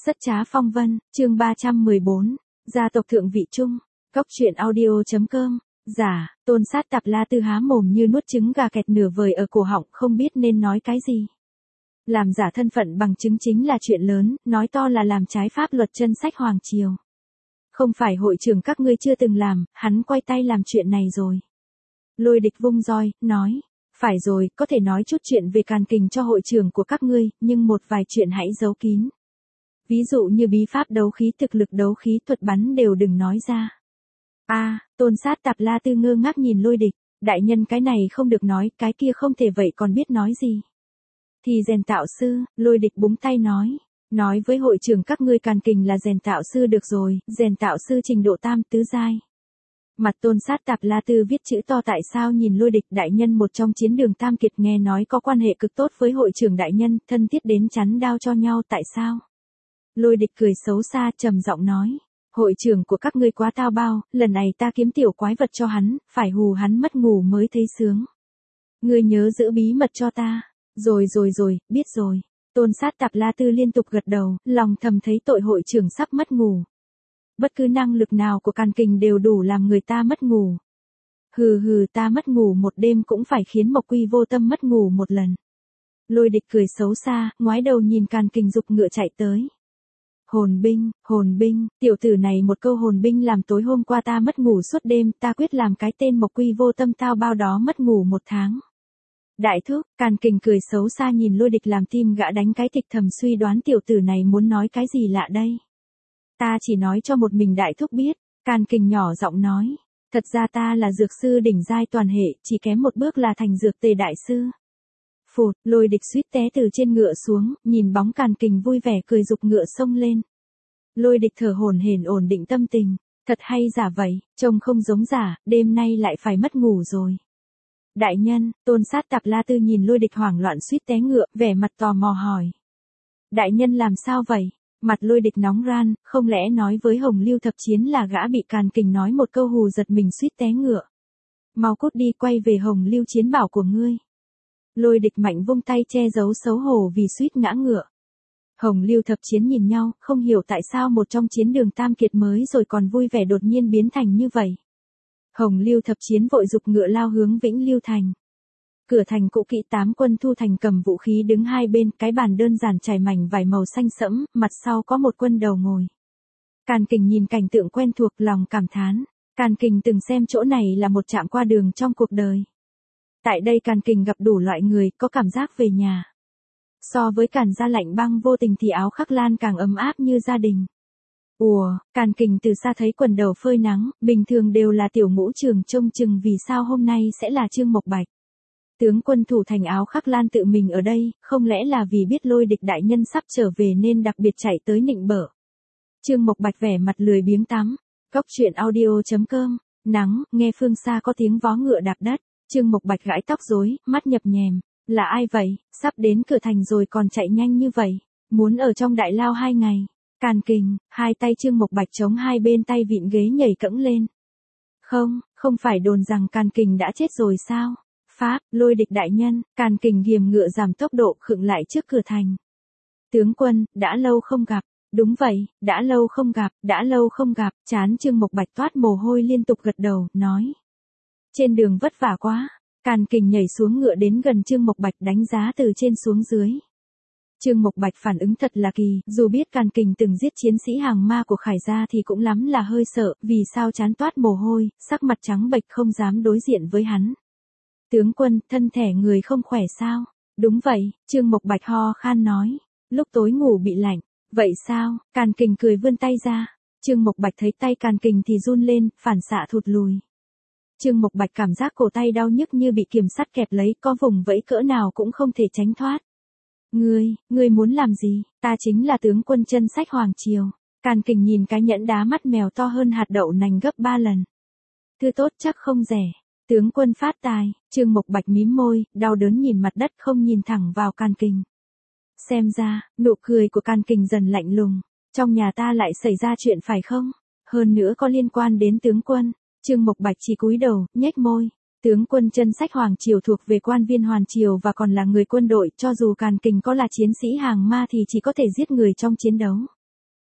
Rất trá phong vân, chương 314, gia tộc thượng vị chung, cốc truyện audio.com, giả, Tôn Sát Tạp La Tư há mồm như nuốt trứng gà kẹt nửa vời ở cổ họng không biết nên nói cái gì. Làm giả thân phận bằng chứng chính là chuyện lớn, nói to là làm trái pháp luật chân sách Hoàng Triều. Không phải hội trưởng các ngươi chưa từng làm, hắn quay tay làm chuyện này rồi. Lôi Địch vung roi, nói, phải rồi, có thể nói chút chuyện về càn kình cho hội trưởng của các ngươi, nhưng một vài chuyện hãy giấu kín. Ví dụ như bí pháp đấu khí, thực lực đấu khí, thuật bắn đều đừng nói ra. Tôn Sát Tạp La Tư ngơ ngác nhìn Lôi Địch, đại nhân cái này không được nói, cái kia không thể vậy còn biết nói gì. Thì rèn tạo sư, Lôi Địch búng tay nói với hội trưởng các ngươi càn kình là rèn tạo sư được rồi, rèn tạo sư trình độ tam tứ giai. Mặt Tôn Sát Tạp La Tư viết chữ to tại sao nhìn Lôi Địch đại nhân một trong chiến đường tam kiệt nghe nói có quan hệ cực tốt với hội trưởng đại nhân, thân thiết đến chắn đao cho nhau tại sao? Lôi Địch cười xấu xa trầm giọng nói, hội trưởng của các ngươi quá tao bao, lần này ta kiếm tiểu quái vật cho hắn, phải hù hắn mất ngủ mới thấy sướng. Ngươi nhớ giữ bí mật cho ta. Rồi, biết rồi. Tôn Sát Tạp La Tư liên tục gật đầu, lòng thầm thấy tội hội trưởng sắp mất ngủ. Bất cứ năng lực nào của càn kình đều đủ làm người ta mất ngủ. Hừ, ta mất ngủ một đêm cũng phải khiến Mộc Quy Vô Tâm mất ngủ một lần. Lôi Địch cười xấu xa, ngoái đầu nhìn càn kình giục ngựa chạy tới. Hồn binh, tiểu tử này một câu hồn binh làm tối hôm qua ta mất ngủ suốt đêm, ta quyết làm cái tên Mộc Quy Vô Tâm tao bao đó mất ngủ một tháng. Đại thúc, càn kình cười xấu xa nhìn Lôi Địch làm tim gã đánh cái thịch thầm suy đoán tiểu tử này muốn nói cái gì lạ đây. Ta chỉ nói cho một mình đại thúc biết, càn kình nhỏ giọng nói. Thật ra ta là dược sư đỉnh giai toàn hệ, chỉ kém một bước là thành dược tề đại sư. Phụt, Lôi Địch suýt té từ trên ngựa xuống, nhìn bóng càn kình vui vẻ cười giục ngựa xông lên. Lôi Địch thở hổn hển ổn định tâm tình, thật hay giả vậy, trông không giống giả, đêm nay lại phải mất ngủ rồi. Đại nhân, Tôn Sát Tạp La Tư nhìn Lôi Địch hoảng loạn suýt té ngựa, vẻ mặt tò mò hỏi. Đại nhân làm sao vậy? Mặt Lôi Địch nóng ran, không lẽ nói với Hồng Lưu Thập Chiến là gã bị càn kình nói một câu hù giật mình suýt té ngựa. Mau cút đi quay về Hồng Lưu Chiến bảo của ngươi. Lôi Địch mạnh vung tay che giấu xấu hổ vì suýt ngã ngựa. Hồng Lưu Thập Chiến nhìn nhau, không hiểu tại sao một trong chiến đường tam kiệt mới rồi còn vui vẻ đột nhiên biến thành như vậy. Hồng Lưu Thập Chiến vội giục ngựa lao hướng Vĩnh Lưu Thành. Cửa thành cũ kỹ 8 quân thu thành cầm vũ khí đứng hai bên, cái bàn đơn giản trải mảnh vải màu xanh sẫm, mặt sau có một quân đầu ngồi. Càn kình nhìn cảnh tượng quen thuộc lòng cảm thán. Càn kình từng xem chỗ này là một trạm qua đường trong cuộc đời. Tại đây càn kình gặp đủ loại người, có cảm giác về nhà. So với Càn gia lạnh băng vô tình thì áo khắc lan càng ấm áp như gia đình. Càn kình từ xa thấy quần đầu phơi nắng, bình thường đều là tiểu ngũ trường trông chừng vì sao hôm nay sẽ là Trương Mộc Bạch. Tướng quân thủ thành áo khắc lan tự mình ở đây, không lẽ là vì biết Lôi Địch đại nhân sắp trở về nên đặc biệt chạy tới nịnh bợ. Trương Mộc Bạch vẻ mặt lười biếng tắm. Cốc truyện audio.com, nắng, nghe phương xa có tiếng vó ngựa đạp đất. Trương Mộc Bạch gãi tóc rối, mắt nhập nhèm. Là ai vậy, sắp đến cửa thành rồi còn chạy nhanh như vậy, muốn ở trong đại lao 2 ngày. Càn kình, hai tay Trương Mộc Bạch chống hai bên tay vịn ghế nhảy cẫng lên. Không phải đồn rằng càn kình đã chết rồi sao? Pháp, Lôi Địch đại nhân, càn kình ghiềm ngựa giảm tốc độ khựng lại trước cửa thành. Tướng quân, đã lâu không gặp. Đúng vậy, đã lâu không gặp, trán Trương Mộc Bạch toát mồ hôi liên tục gật đầu, nói. Trên đường vất vả quá. Càn kình nhảy xuống ngựa đến gần Trương Mộc Bạch đánh giá từ trên xuống dưới. Trương Mộc Bạch phản ứng thật là kỳ, dù biết càn kình từng giết chiến sĩ hàng ma của Khải gia thì cũng lắm là hơi sợ, vì sao trán toát mồ hôi, sắc mặt trắng bệch không dám đối diện với hắn. Tướng quân, thân thể người không khỏe sao? Đúng vậy, Trương Mộc Bạch ho khan nói, lúc tối ngủ bị lạnh. Vậy sao? Càn kình cười vươn tay ra. Trương Mộc Bạch thấy tay càn kình thì run lên, phản xạ thụt lùi. Trương Mộc Bạch cảm giác cổ tay đau nhức như bị kiềm sắt kẹp lấy, có vùng vẫy cỡ nào cũng không thể tránh thoát. Ngươi muốn làm gì? Ta chính là tướng quân chân sách Hoàng Triều. Càn kình nhìn cái nhẫn đá mắt mèo to hơn hạt đậu nành gấp 3 lần. Thứ tốt chắc không rẻ. Tướng quân phát tài. Trương Mộc Bạch mím môi, đau đớn nhìn mặt đất không nhìn thẳng vào càn kình. Xem ra, nụ cười của càn kình dần lạnh lùng. Trong nhà ta lại xảy ra chuyện phải không? Hơn nữa có liên quan đến tướng quân. Trương Mộc Bạch chỉ cúi đầu, nhếch môi. Tướng quân chân sách Hoàng Triều thuộc về quan viên Hoàn Triều và còn là người quân đội, cho dù càn kình có là chiến sĩ hàng ma thì chỉ có thể giết người trong chiến đấu.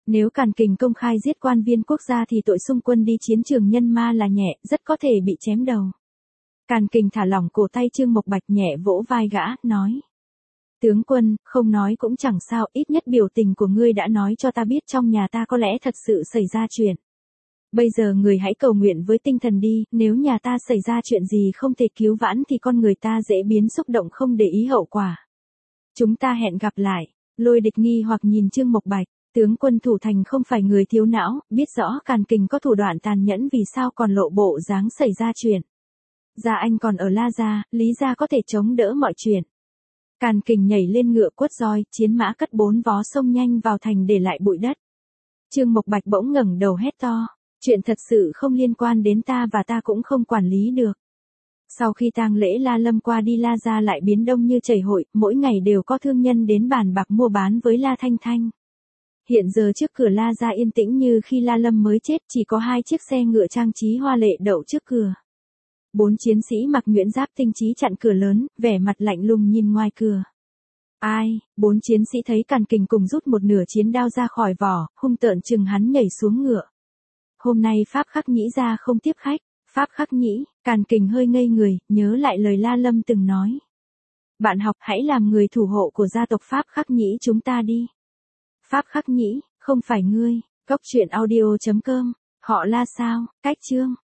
Nếu Càn Kình công khai giết quan viên quốc gia thì tội xung quân đi chiến trường nhân ma là nhẹ, rất có thể bị chém đầu. Càn Kình thả lỏng cổ tay Trương Mộc Bạch nhẹ vỗ vai gã, nói. Tướng quân, không nói cũng chẳng sao, ít nhất biểu tình của ngươi đã nói cho ta biết trong nhà ta có lẽ thật sự xảy ra chuyện. Bây giờ người hãy cầu nguyện với tinh thần đi, nếu nhà ta xảy ra chuyện gì không thể cứu vãn thì con người ta dễ biến xúc động không để ý hậu quả. Chúng ta hẹn gặp lại. Lôi Địch nghi hoặc nhìn Trương Mộc Bạch, tướng quân thủ thành không phải người thiếu não, biết rõ Càn Kình có thủ đoạn tàn nhẫn vì sao còn lộ bộ dáng xảy ra chuyện. Gia anh còn ở La Gia, Lý Gia có thể chống đỡ mọi chuyện. Càn Kình nhảy lên ngựa quất roi, chiến mã cất 4 vó xông nhanh vào thành để lại bụi đất. Trương Mộc Bạch bỗng ngẩng đầu hét to, chuyện thật sự không liên quan đến ta và ta cũng không quản lý được. Sau khi tang lễ La Lâm qua đi, La Gia lại biến đông như chảy hội, mỗi ngày đều có thương nhân đến bàn bạc mua bán với La Thanh Thanh. Hiện giờ trước cửa La Gia yên tĩnh như khi La Lâm mới chết, chỉ có 2 chiếc xe ngựa trang trí hoa lệ đậu trước cửa. 4 chiến sĩ mặc nhuyễn giáp tinh trí chặn cửa lớn, vẻ mặt lạnh lùng nhìn ngoài cửa. Ai? 4 chiến sĩ thấy Càn Kình cùng rút một nửa chiến đao ra khỏi vỏ, hung tợn chừng hắn nhảy xuống ngựa. Hôm nay Pháp Khắc Nhĩ ra không tiếp khách. Pháp Khắc Nhĩ, Càn Kình hơi ngây người, nhớ lại lời La Lâm từng nói. Bạn học hãy làm người thủ hộ của gia tộc Pháp Khắc Nhĩ chúng ta đi. Pháp Khắc Nhĩ, không phải ngươi. Cốc truyện audio.com, họ La sao, cách chương.